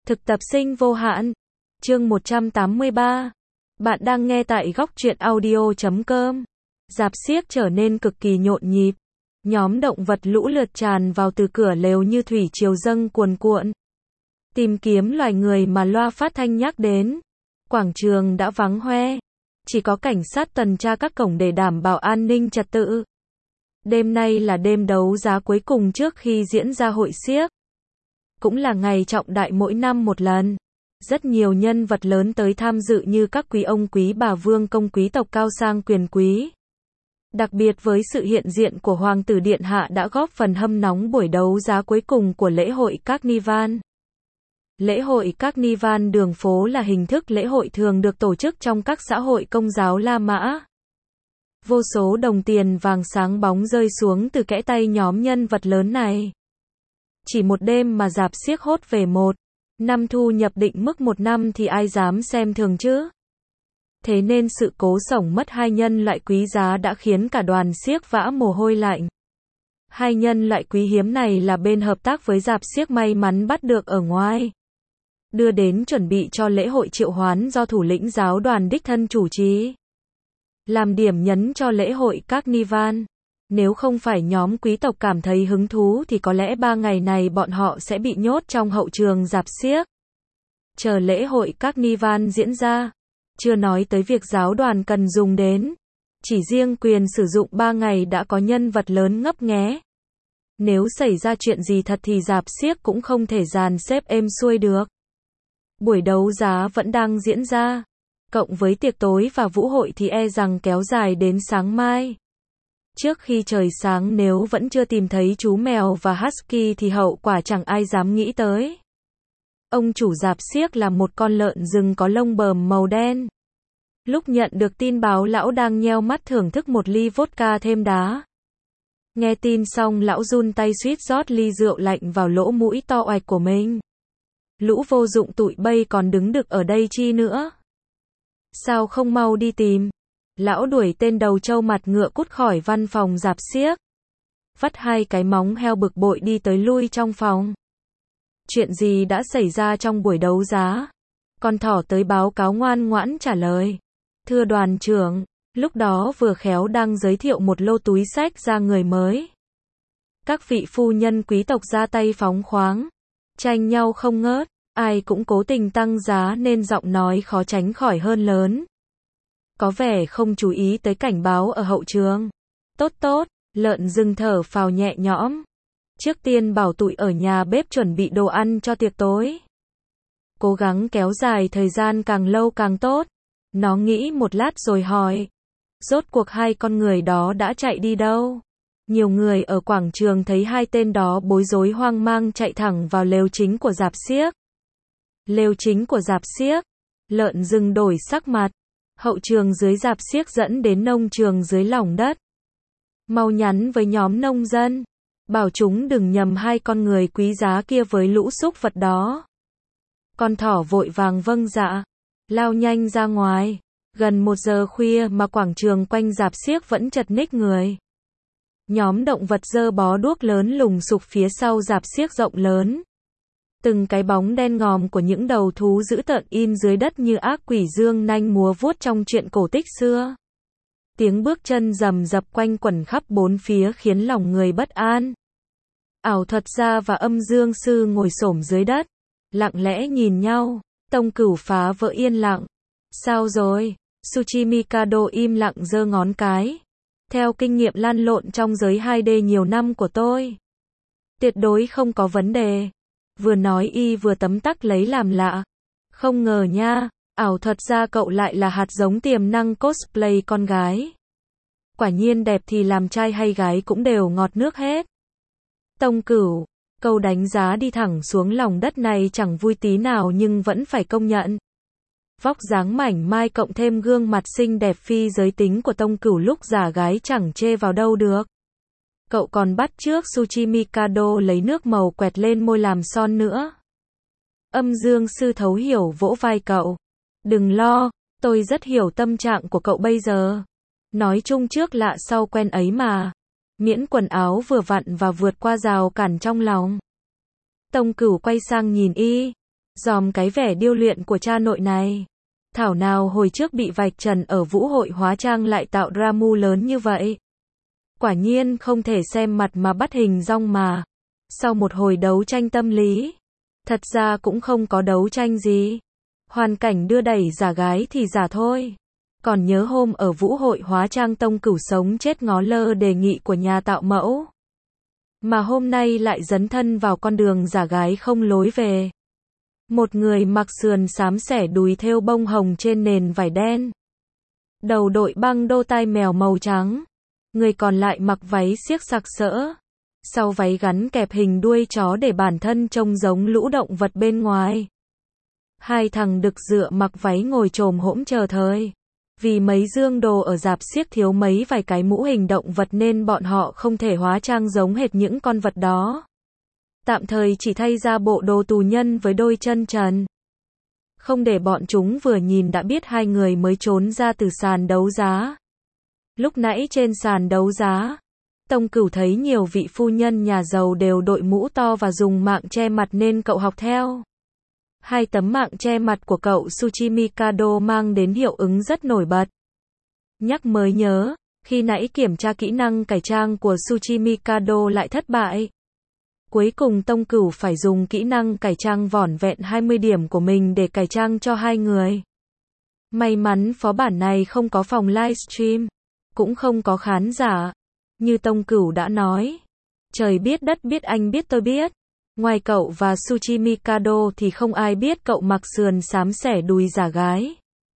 Thực tập sinh vô hạn. Chương 183. Bạn đang nghe tại góc truyện audio.com. Rạp xiếc trở nên cực kỳ nhộn nhịp. Nhóm động vật lũ lượt tràn vào từ cửa lều như thủy triều dâng cuồn cuộn. Tìm kiếm loài người mà loa phát thanh nhắc đến. Quảng trường đã vắng hoe. Chỉ có cảnh sát tuần tra các cổng để đảm bảo an ninh trật tự. Đêm nay là đêm đấu giá cuối cùng trước khi diễn ra hội xiếc. Cũng là ngày trọng đại mỗi năm một lần. Rất nhiều nhân vật lớn tới tham dự như các quý ông quý bà vương công quý tộc cao sang quyền quý. Đặc biệt với sự hiện diện của Hoàng tử Điện Hạ đã góp phần hâm nóng buổi đấu giá cuối cùng của lễ hội Carnival. Lễ hội Carnival đường phố là hình thức lễ hội thường được tổ chức trong các xã hội Công giáo La Mã. Vô số đồng tiền vàng sáng bóng rơi xuống từ kẽ tay nhóm nhân vật lớn này. Chỉ một đêm mà rạp xiếc hốt về 1 năm thu nhập định mức 1 năm thì ai dám xem thường chứ? Thế nên sự cố sổng mất hai nhân loại quý giá đã khiến cả đoàn xiếc vã mồ hôi lạnh. Hai nhân loại quý hiếm này là bên hợp tác với rạp xiếc may mắn bắt được ở ngoài. Đưa đến chuẩn bị cho lễ hội triệu hoán do thủ lĩnh giáo đoàn đích thân chủ trì. Làm điểm nhấn cho lễ hội Carnival. Nếu không phải nhóm quý tộc cảm thấy hứng thú thì có lẽ 3 ngày này bọn họ sẽ bị nhốt trong hậu trường rạp xiếc. Chờ lễ hội Carnival diễn ra. Chưa nói tới việc giáo đoàn cần dùng đến. Chỉ riêng quyền sử dụng 3 ngày đã có nhân vật lớn ngấp nghé. Nếu xảy ra chuyện gì thật thì rạp xiếc cũng không thể dàn xếp êm xuôi được. Buổi đấu giá vẫn đang diễn ra. Cộng với tiệc tối và vũ hội thì e rằng kéo dài đến sáng mai. Trước khi trời sáng nếu vẫn chưa tìm thấy chú mèo và husky thì hậu quả chẳng ai dám nghĩ tới. Ông chủ rạp xiếc là một con lợn rừng có lông bờm màu đen. Lúc nhận được tin báo lão đang nheo mắt thưởng thức một ly vodka thêm đá. Nghe tin xong lão run tay suýt rót ly rượu lạnh vào lỗ mũi to oạch của mình. Lũ vô dụng tụi bay còn đứng đực ở đây chi nữa? Sao không mau đi tìm? Lão đuổi tên đầu trâu mặt ngựa cút khỏi văn phòng rạp xiếc. Vắt hai cái móng heo bực bội đi tới lui trong phòng. Chuyện gì đã xảy ra trong buổi đấu giá? Con thỏ tới báo cáo ngoan ngoãn trả lời. Thưa đoàn trưởng, lúc đó vừa khéo đang giới thiệu một lô túi xách ra người mới. Các vị phu nhân quý tộc ra tay phóng khoáng. Tranh nhau không ngớt. Ai cũng cố tình tăng giá nên giọng nói khó tránh khỏi hơn lớn. Có vẻ không chú ý tới cảnh báo ở hậu trường. Tốt tốt, lợn rừng thở phào nhẹ nhõm. Trước tiên bảo tụi ở nhà bếp chuẩn bị đồ ăn cho tiệc tối. Cố gắng kéo dài thời gian càng lâu càng tốt. Nó nghĩ một lát rồi hỏi. Rốt cuộc hai con người đó đã chạy đi đâu? Nhiều người ở quảng trường thấy hai tên đó bối rối hoang mang chạy thẳng vào lều chính của rạp xiếc. Lều chính của rạp xiếc. Lợn rừng đổi sắc mặt. Hậu trường dưới rạp xiếc dẫn đến nông trường dưới lòng đất. Mau nhắn với nhóm nông dân. Bảo chúng đừng nhầm hai con người quý giá kia với lũ súc vật đó. Con thỏ vội vàng vâng dạ. Lao nhanh ra ngoài. Gần 1 giờ khuya mà quảng trường quanh rạp xiếc vẫn chật ních người. Nhóm động vật giơ bó đuốc lớn lùng sục phía sau rạp xiếc rộng lớn. Từng cái bóng đen ngòm của những đầu thú dữ tợn in dưới đất như ác quỷ dương nanh múa vuốt trong truyện cổ tích xưa. Tiếng bước chân rầm rập quanh quẩn khắp bốn phía khiến lòng người bất an. Ảo thuật gia và âm dương sư ngồi xổm dưới đất, lặng lẽ nhìn nhau. Tông Cửu phá vỡ yên lặng. Sao rồi? Tsuchimikado im lặng giơ ngón cái. Theo kinh nghiệm lăn lộn trong giới 2D nhiều năm của tôi, tuyệt đối không có vấn đề. Vừa nói y vừa tấm tắc lấy làm lạ. Không ngờ nha, ảo thuật gia cậu lại là hạt giống tiềm năng cosplay con gái. Quả nhiên đẹp thì làm trai hay gái cũng đều ngọt nước hết. Tông Cửu, câu đánh giá đi thẳng xuống lòng đất này chẳng vui tí nào nhưng vẫn phải công nhận. Vóc dáng mảnh mai cộng thêm gương mặt xinh đẹp phi giới tính của Tông Cửu lúc giả gái chẳng chê vào đâu được. Cậu còn bắt chước Tsuchimikado lấy nước màu quẹt lên môi làm son nữa. Âm dương sư thấu hiểu vỗ vai cậu. Đừng lo, tôi rất hiểu tâm trạng của cậu bây giờ. Nói chung trước lạ sau quen ấy mà. Miễn quần áo vừa vặn và vượt qua rào cản trong lòng. Tông Cửu quay sang nhìn y. Dòm cái vẻ điêu luyện của cha nội này. Thảo nào hồi trước bị vạch trần ở vũ hội hóa trang lại tạo ra mưu lớn như vậy. Quả nhiên không thể xem mặt mà bắt hình dong mà. Sau một hồi đấu tranh tâm lý, thật ra cũng không có đấu tranh gì. Hoàn cảnh đưa đẩy giả gái thì giả thôi. Còn nhớ hôm ở vũ hội hóa trang Tông Cửu sống chết ngó lơ đề nghị của nhà tạo mẫu. Mà hôm nay lại dấn thân vào con đường giả gái không lối về. Một người mặc sườn xám xẻ đùi thêu bông hồng trên nền vải đen. Đầu đội băng đô tai mèo màu trắng. Người còn lại mặc váy xiếc sặc sỡ. Sau váy gắn kẹp hình đuôi chó để bản thân trông giống lũ động vật bên ngoài. Hai thằng đực dựa mặc váy ngồi chồm hỗn chờ thời. Vì mấy dương đồ ở rạp xiếc thiếu mấy vài cái mũ hình động vật nên bọn họ không thể hóa trang giống hệt những con vật đó. Tạm thời chỉ thay ra bộ đồ tù nhân với đôi chân trần. Không để bọn chúng vừa nhìn đã biết hai người mới trốn ra từ sàn đấu giá. Lúc nãy trên sàn đấu giá, Tông Cửu thấy nhiều vị phu nhân nhà giàu đều đội mũ to và dùng mạng che mặt nên cậu học theo. Hai tấm mạng che mặt của cậu Tsuchi Mikado mang đến hiệu ứng rất nổi bật. Nhắc mới nhớ, khi nãy kiểm tra kỹ năng cải trang của Tsuchi Mikado lại thất bại. Cuối cùng Tông Cửu phải dùng kỹ năng cải trang vỏn vẹn 20 điểm của mình để cải trang cho hai người. May mắn phó bản này không có phòng livestream, cũng không có khán giả. Như Tông Cửu đã nói, trời biết đất biết anh biết tôi biết. Ngoài cậu và Tsuchi Mikado thì không ai biết cậu mặc sườn xám xẻ đùi giả gái.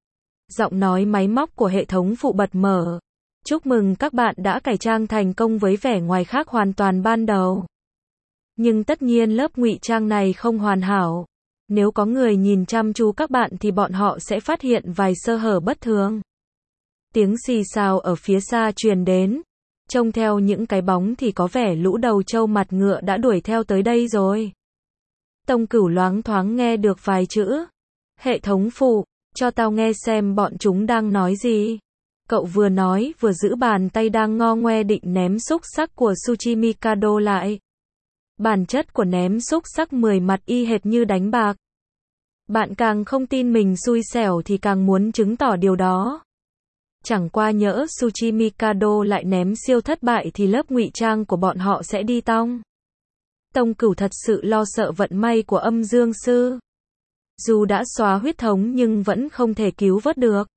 Giọng nói máy móc của hệ thống phụ bật mở. Chúc mừng các bạn đã cải trang thành công với vẻ ngoài khác hoàn toàn ban đầu. Nhưng tất nhiên lớp ngụy trang này không hoàn hảo. Nếu có người nhìn chăm chú các bạn thì bọn họ sẽ phát hiện vài sơ hở bất thường. Tiếng xì xào ở phía xa truyền đến. Trông theo những cái bóng thì có vẻ lũ đầu trâu mặt ngựa đã đuổi theo tới đây rồi. Tông Cửu loáng thoáng nghe được vài chữ. Hệ thống phụ, cho tao nghe xem bọn chúng đang nói gì. Cậu vừa nói vừa giữ bàn tay đang ngo ngoe định ném xúc xắc của Tsuchi Mikado lại. Bản chất của ném xúc xắc 10 mặt y hệt như đánh bạc. Bạn càng không tin mình xui xẻo thì càng muốn chứng tỏ điều đó. Chẳng qua nhỡ Tsuchi Mikado lại ném siêu thất bại thì lớp ngụy trang của bọn họ sẽ đi tong. Tông Cửu thật sự lo sợ vận may của Âm Dương Sư. Dù đã xóa huyết thống nhưng vẫn không thể cứu vớt được.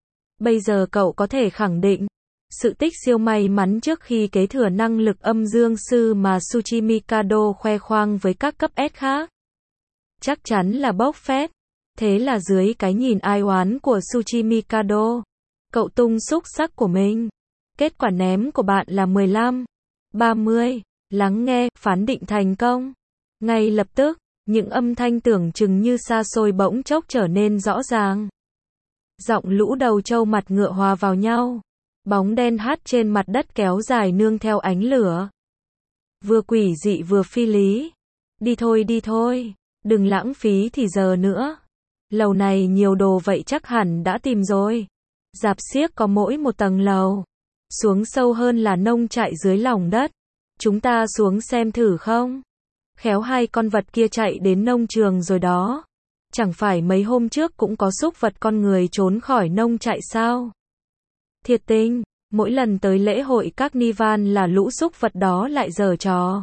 Bây giờ cậu có thể khẳng định, sự tích siêu may mắn trước khi kế thừa năng lực Âm Dương Sư mà Tsuchi Mikado khoe khoang với các cấp S khác. Chắc chắn là bốc phét. Thế là dưới cái nhìn ai oán của Tsuchi Mikado, cậu tung xúc xắc của mình. Kết quả ném của bạn là 15, 30. Lắng nghe, phán định thành công. Ngay lập tức, những âm thanh tưởng chừng như xa xôi bỗng chốc trở nên rõ ràng. Giọng lũ đầu trâu mặt ngựa hòa vào nhau. Bóng đen hát trên mặt đất kéo dài nương theo ánh lửa. Vừa quỷ dị vừa phi lý. Đi thôi, đừng lãng phí thì giờ nữa. Lầu này nhiều đồ vậy chắc hẳn đã tìm rồi. Rạp xiếc có mỗi một tầng lầu. Xuống sâu hơn là nông trại dưới lòng đất. Chúng ta xuống xem thử không? Khéo hai con vật kia chạy đến nông trường rồi đó. Chẳng phải mấy hôm trước cũng có súc vật con người trốn khỏi nông trại sao? Thiệt tình, mỗi lần tới lễ hội Carnival là lũ súc vật đó lại giở trò.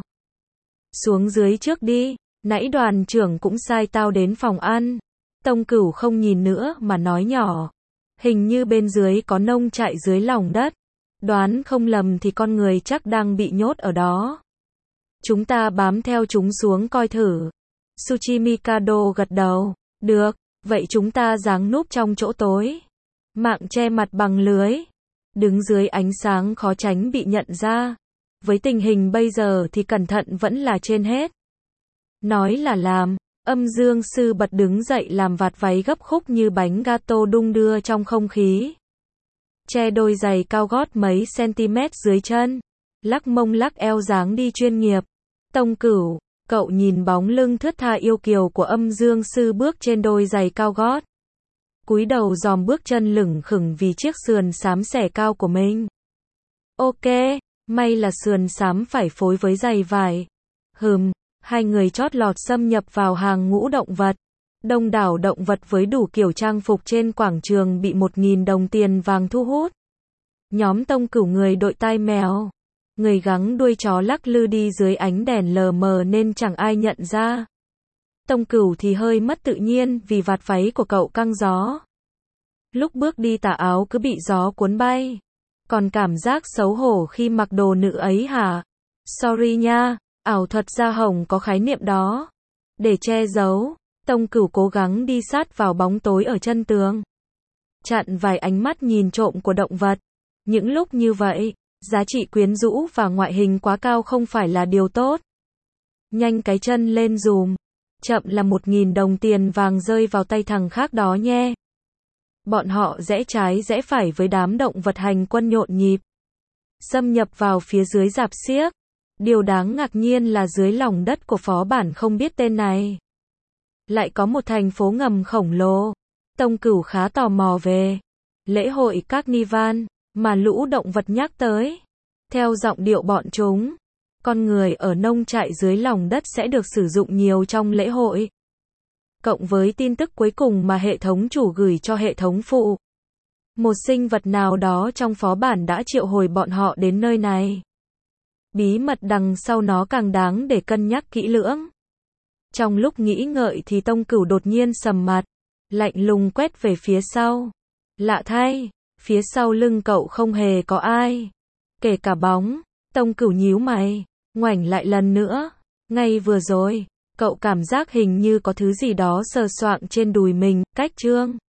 Xuống dưới trước đi, nãy đoàn trưởng cũng sai tao đến phòng ăn. Tông Cửu không nhìn nữa mà nói nhỏ. Hình như bên dưới có nông trại dưới lòng đất. Đoán không lầm thì con người chắc đang bị nhốt ở đó. Chúng ta bám theo chúng xuống coi thử. Tsuchi Mikado gật đầu. Được, vậy chúng ta giáng núp trong chỗ tối. Mạng che mặt bằng lưới. Đứng dưới ánh sáng khó tránh bị nhận ra. Với tình hình bây giờ thì cẩn thận vẫn là trên hết. Nói là làm. Âm Dương Sư bật đứng dậy làm vạt váy gấp khúc như bánh gato đung đưa trong không khí. Che đôi giày cao gót mấy cm dưới chân. Lắc mông lắc eo dáng đi chuyên nghiệp. Tông Cửu, cậu nhìn bóng lưng thướt tha yêu kiều của Âm Dương Sư bước trên đôi giày cao gót. Cúi đầu dòm bước chân lửng khửng vì chiếc sườn xám xẻ cao của mình. Ok, may là sườn xám phải phối với giày vải. Hai người chót lọt xâm nhập vào hàng ngũ động vật. Đông đảo động vật với đủ kiểu trang phục trên quảng trường bị 1.000 đồng tiền vàng thu hút. Nhóm Tông Cửu người đội tai mèo, người gắng đuôi chó lắc lư đi dưới ánh đèn lờ mờ nên chẳng ai nhận ra. Tông Cửu thì hơi mất tự nhiên vì vạt váy của cậu căng gió. Lúc bước đi tà áo cứ bị gió cuốn bay. Còn cảm giác xấu hổ khi mặc đồ nữ ấy hả? Sorry nha, ảo thuật da hồng có khái niệm đó. Để che giấu, Tông Cửu cố gắng đi sát vào bóng tối ở chân tường. Chặn vài ánh mắt nhìn trộm của động vật. Những lúc như vậy, giá trị quyến rũ và ngoại hình quá cao không phải là điều tốt. Nhanh cái chân lên dùm. Chậm là 1.000 đồng tiền vàng rơi vào tay thằng khác đó nhé. Bọn họ rẽ trái rẽ phải với đám động vật hành quân nhộn nhịp. Xâm nhập vào phía dưới rạp xiếc. Điều đáng ngạc nhiên là dưới lòng đất của phó bản không biết tên này lại có một thành phố ngầm khổng lồ. Tông Cửu khá tò mò về lễ hội Carnival mà lũ động vật nhắc tới. Theo giọng điệu bọn chúng, con người ở nông trại dưới lòng đất sẽ được sử dụng nhiều trong lễ hội. Cộng với tin tức cuối cùng mà hệ thống chủ gửi cho hệ thống phụ. Một sinh vật nào đó trong phó bản đã triệu hồi bọn họ đến nơi này. Bí mật đằng sau nó càng đáng để cân nhắc kỹ lưỡng. Trong lúc nghĩ ngợi thì Tông Cửu đột nhiên sầm mặt, lạnh lùng quét về phía sau. Lạ thay, phía sau lưng cậu không hề có ai, kể cả bóng. Tông Cửu nhíu mày, ngoảnh lại lần nữa. Ngay vừa rồi, cậu cảm giác hình như có thứ gì đó sờ soạng trên đùi mình. Cách chương